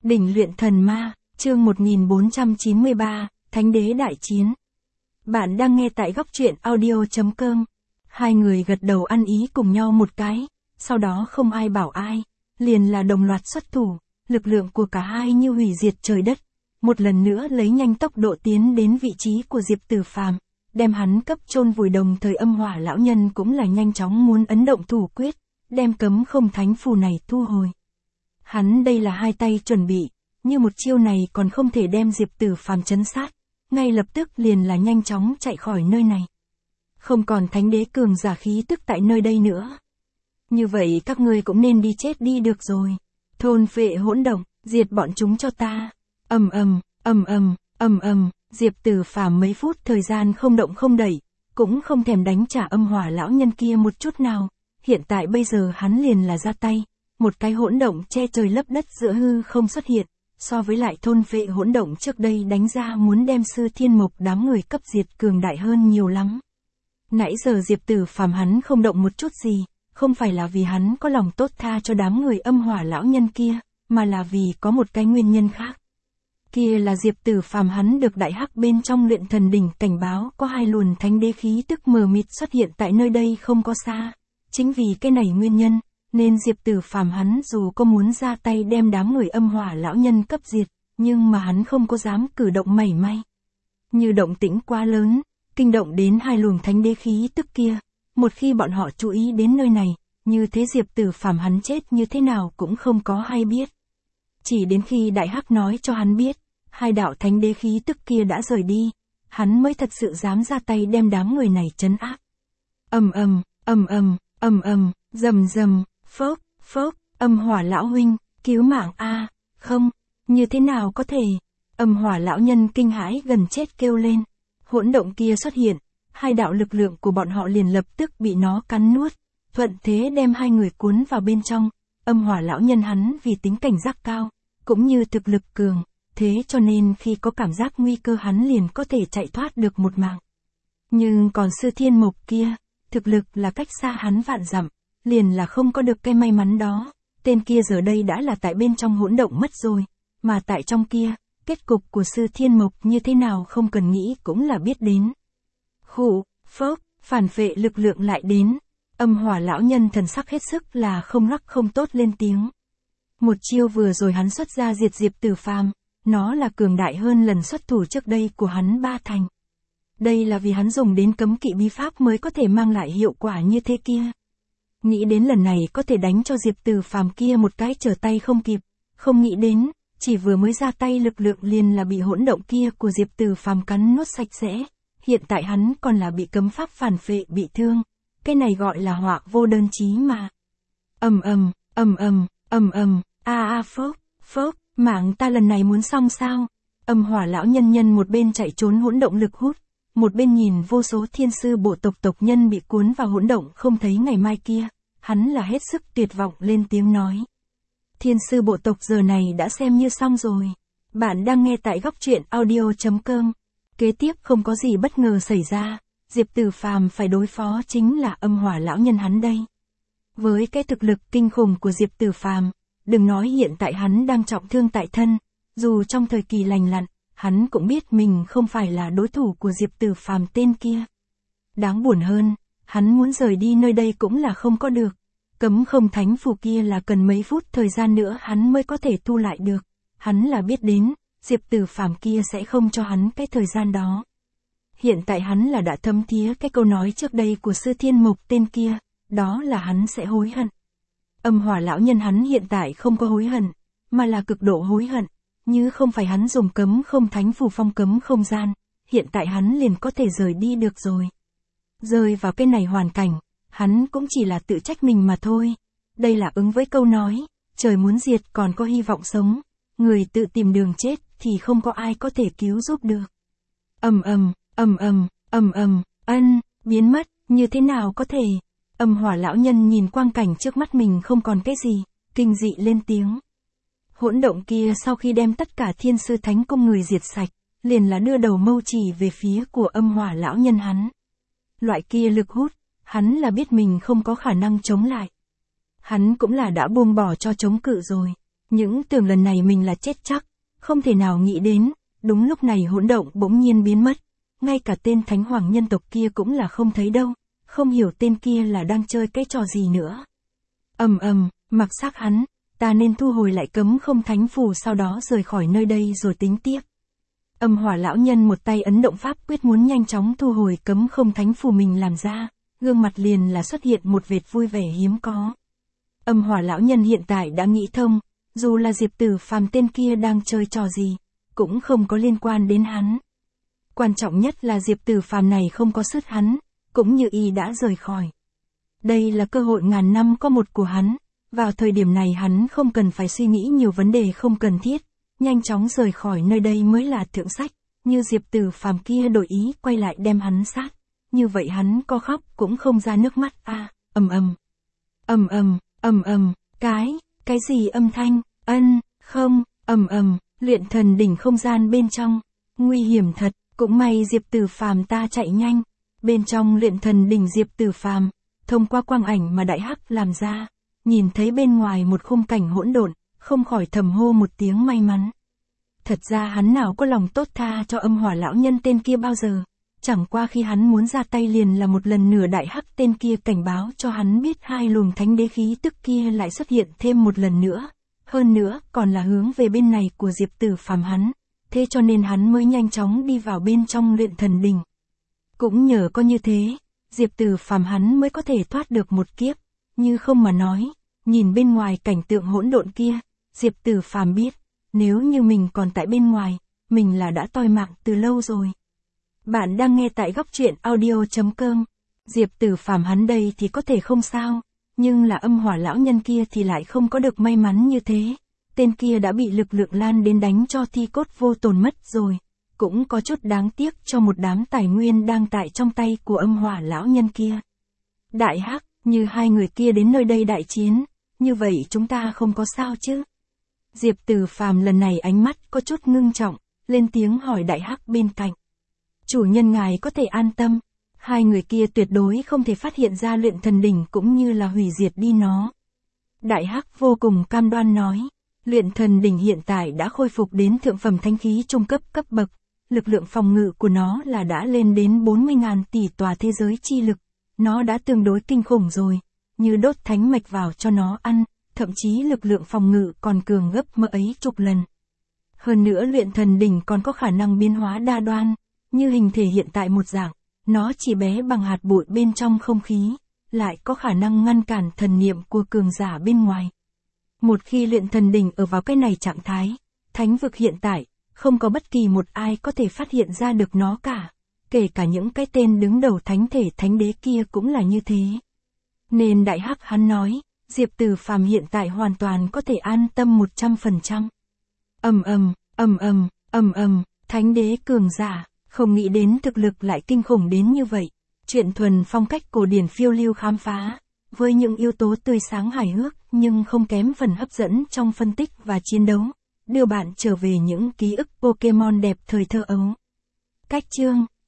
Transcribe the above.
Đỉnh luyện thần ma, chương 1493, Thánh đế đại chiến. Bạn đang nghe tại góc truyện audio.com. Hai người gật đầu ăn ý cùng nhau một cái, sau đó không ai bảo ai, liền là đồng loạt xuất thủ, lực lượng của cả hai như hủy diệt trời đất. Một lần nữa lấy nhanh tốc độ tiến đến vị trí của Diệp Tử Phàm, đem hắn cấp chôn vùi. Đồng thời Âm Hỏa lão nhân cũng là nhanh chóng muốn ấn động thủ quyết, đem cấm không thánh phù này thu hồi. Hắn đây là hai tay chuẩn bị, như một chiêu này còn không thể đem Diệp Tử Phàm trấn sát, ngay lập tức liền là nhanh chóng chạy khỏi nơi này. Không còn thánh đế cường giả khí tức tại nơi đây nữa. Như vậy các ngươi cũng nên đi chết đi được rồi. Thôn phệ hỗn động, diệt bọn chúng cho ta. Diệp Tử Phàm mấy phút thời gian không động không đẩy, cũng không thèm đánh trả Âm Hỏa lão nhân kia một chút nào. Hiện tại bây giờ hắn liền là ra tay, một cái hỗn động che trời lấp đất giữa hư không xuất hiện, so với lại thôn phệ hỗn động trước đây đánh ra muốn đem Sư Thiên Mộc đám người cấp diệt cường đại hơn nhiều lắm. Nãy giờ Diệp Tử Phàm hắn không động một chút gì, không phải là vì hắn có lòng tốt tha cho đám người Âm Hỏa lão nhân kia, mà là vì có một cái nguyên nhân khác. Kia là Diệp Tử Phàm hắn được đại hắc bên trong luyện thần đỉnh cảnh báo có hai luồng thánh đế khí tức mờ mịt xuất hiện tại nơi đây không có xa. Chính vì cái này nguyên nhân, nên Diệp Tử Phàm hắn dù có muốn ra tay đem đám người Âm Hỏa lão nhân cấp diệt, nhưng mà hắn không có dám cử động mảy may. Như động tĩnh quá lớn, kinh động đến hai luồng thánh đế khí tức kia, một khi bọn họ chú ý đến nơi này, như thế Diệp Tử Phàm hắn chết như thế nào cũng không có hay biết. Chỉ đến khi đại hắc nói cho hắn biết, hai đạo thánh đế khí tức kia đã rời đi, hắn mới thật sự dám ra tay đem đám người này trấn áp. Rầm, phốc, Âm Hỏa lão huynh, cứu mạng a, không, như thế nào có thể? Âm Hỏa lão nhân kinh hãi gần chết kêu lên. Hỗn động kia xuất hiện, hai đạo lực lượng của bọn họ liền lập tức bị nó cắn nuốt, thuận thế đem hai người cuốn vào bên trong. Âm Hỏa lão nhân hắn vì tính cảnh giác cao, cũng như thực lực cường, thế cho nên khi có cảm giác nguy cơ hắn liền có thể chạy thoát được một mạng. Nhưng còn Sư Thiên Mộc kia, thực lực là cách xa hắn vạn dặm, liền là không có được cái may mắn đó. Tên kia giờ đây đã là tại bên trong hỗn động mất rồi, mà tại trong kia, kết cục của Sư Thiên Mộc như thế nào không cần nghĩ cũng là biết đến. Phản phệ lực lượng lại đến. Âm Hỏa lão nhân thần sắc hết sức là không tốt lên tiếng. Một chiêu vừa rồi hắn xuất ra diệt Diệp Tử Phàm, nó là cường đại hơn lần xuất thủ trước đây của hắn 3 thành. Đây là vì hắn dùng đến cấm kỵ bí pháp mới có thể mang lại hiệu quả như thế kia. Nghĩ đến lần này có thể đánh cho Diệp Tử Phàm kia một cái trở tay không kịp, không nghĩ đến, chỉ vừa mới ra tay lực lượng liền là bị hỗn động kia của Diệp Tử Phàm cắn nuốt sạch sẽ. Hiện tại hắn còn là bị cấm pháp phản phệ bị thương, cái này gọi là họa vô đơn chí mà. Phốc, mạng ta lần này muốn xong sao? Âm Hỏa lão nhân một bên chạy trốn hỗn động lực hút, một bên nhìn vô số thiên sư bộ tộc nhân bị cuốn vào hỗn động không thấy ngày mai kia, hắn là hết sức tuyệt vọng lên tiếng nói. Thiên sư bộ tộc giờ này đã xem như xong rồi. Bạn đang nghe tại góc truyện audio.com. Kế tiếp không có gì bất ngờ xảy ra, Diệp Tử Phàm phải đối phó chính là Âm Hỏa lão nhân hắn đây. Với cái thực lực kinh khủng của Diệp Tử Phàm, đừng nói hiện tại hắn đang trọng thương tại thân, dù trong thời kỳ lành lặn, hắn cũng biết mình không phải là đối thủ của Diệp Tử Phàm tên kia. Đáng buồn hơn, hắn muốn rời đi nơi đây cũng là không có được. Cấm không thánh phù kia là cần mấy phút thời gian nữa hắn mới có thể thu lại được. Hắn là biết đến, Diệp Tử Phàm kia sẽ không cho hắn cái thời gian đó. Hiện tại hắn là đã thấm thía cái câu nói trước đây của Sư Thiên Mộc tên kia, đó là hắn sẽ hối hận. Âm Hỏa lão nhân hắn hiện tại không có hối hận, mà là cực độ hối hận, như không phải hắn dùng cấm không thánh phù phong cấm không gian, hiện tại hắn liền có thể rời đi được rồi. Rơi vào cái này hoàn cảnh, hắn cũng chỉ là tự trách mình mà thôi. Đây là ứng với câu nói, trời muốn diệt còn có hy vọng sống, người tự tìm đường chết thì không có ai có thể cứu giúp được. Biến mất, như thế nào có thể? Âm Hỏa lão nhân nhìn quang cảnh trước mắt mình không còn cái gì, kinh dị lên tiếng. Hỗn động kia sau khi đem tất cả thiên sư thánh cung người diệt sạch, liền là đưa đầu mâu chỉ về phía của Âm Hỏa lão nhân hắn. Loại kia lực hút, hắn là biết mình không có khả năng chống lại. Hắn cũng là đã buông bỏ cho chống cự rồi. Những tưởng lần này mình là chết chắc, không thể nào nghĩ đến, đúng lúc này hỗn động bỗng nhiên biến mất. Ngay cả tên thánh hoàng nhân tộc kia cũng là không thấy đâu, không hiểu tên kia là đang chơi cái trò gì nữa. Mặc xác hắn, ta nên thu hồi lại cấm không thánh phù sau đó rời khỏi nơi đây rồi tính tiếp. Âm hỏa lão nhân một tay ấn động pháp quyết muốn nhanh chóng thu hồi cấm không thánh phù mình làm ra, gương mặt liền là xuất hiện một vệt vui vẻ hiếm có. Âm hỏa lão nhân hiện tại đã nghĩ thông, dù là Diệp Tử Phàm tên kia đang chơi trò gì, cũng không có liên quan đến hắn. Quan trọng nhất là Diệp Tử Phàm này không có sứt hắn, cũng như y đã rời khỏi. Đây là cơ hội ngàn năm có một của hắn, vào thời điểm này hắn không cần phải suy nghĩ nhiều vấn đề không cần thiết, nhanh chóng rời khỏi nơi đây mới là thượng sách, như Diệp Tử Phàm kia đổi ý quay lại đem hắn sát, như vậy hắn có khóc cũng không ra nước mắt a. Cái gì âm thanh, không, luyện thần đỉnh không gian bên trong, nguy hiểm thật, cũng may Diệp Tử Phàm ta chạy nhanh, bên trong luyện thần đỉnh Diệp Tử Phàm, thông qua quang ảnh mà đại hắc làm ra, nhìn thấy bên ngoài một khung cảnh hỗn độn, không khỏi thầm hô một tiếng may mắn. Thật ra hắn nào có lòng tốt tha cho âm hỏa lão nhân tên kia bao giờ, chẳng qua khi hắn muốn ra tay liền là một lần nữa đại hắc tên kia cảnh báo cho hắn biết hai luồng thánh đế khí tức kia lại xuất hiện thêm một lần nữa, hơn nữa còn là hướng về bên này của Diệp Tử Phàm hắn, thế cho nên hắn mới nhanh chóng đi vào bên trong luyện thần đỉnh. Cũng nhờ có như thế, Diệp Tử Phàm hắn mới có thể thoát được một kiếp, như không mà nói, nhìn bên ngoài cảnh tượng hỗn độn kia, Diệp Tử Phàm biết, nếu như mình còn tại bên ngoài, mình là đã toi mạng từ lâu rồi. Bạn đang nghe tại góc truyện audio.com. Diệp Tử Phàm hắn đây thì có thể không sao, nhưng là âm hỏa lão nhân kia thì lại không có được may mắn như thế. Tên kia đã bị lực lượng lan đến đánh cho thi cốt vô tồn mất rồi, cũng có chút đáng tiếc cho một đám tài nguyên đang tại trong tay của âm hỏa lão nhân kia. Đại hắc, như hai người kia đến nơi đây đại chiến, như vậy chúng ta không có sao chứ? Diệp Tử Phàm lần này ánh mắt có chút ngưng trọng, lên tiếng hỏi đại hắc bên cạnh. Chủ nhân ngài có thể an tâm, hai người kia tuyệt đối không thể phát hiện ra luyện thần đỉnh cũng như là hủy diệt đi nó. Đại hắc vô cùng cam đoan nói, luyện thần đỉnh hiện tại đã khôi phục đến thượng phẩm thánh khí trung cấp cấp bậc, lực lượng phòng ngự của nó là đã lên đến 40.000 tỷ tòa thế giới chi lực, nó đã tương đối kinh khủng rồi, như đốt thánh mạch vào cho nó ăn, thậm chí lực lượng phòng ngự còn cường gấp mấy chục lần. Hơn nữa luyện thần đỉnh còn có khả năng biến hóa đa đoan, như hình thể hiện tại một dạng, nó chỉ bé bằng hạt bụi bên trong không khí, lại có khả năng ngăn cản thần niệm của cường giả bên ngoài. Một khi luyện thần đỉnh ở vào cái này trạng thái, thánh vực hiện tại, không có bất kỳ một ai có thể phát hiện ra được nó cả, kể cả những cái tên đứng đầu thánh thể thánh đế kia cũng là như thế. Nên đại hắc hắn nói, Diệp Tử Phàm hiện tại hoàn toàn có thể an tâm 100%. Thánh đế cường giả, không nghĩ đến thực lực lại kinh khủng đến như vậy. Chuyện thuần phong cách cổ điển phiêu lưu khám phá, với những yếu tố tươi sáng hài hước nhưng không kém phần hấp dẫn trong phân tích và chiến đấu, đưa bạn trở về những ký ức Pokemon đẹp thời thơ ấu. Cách chương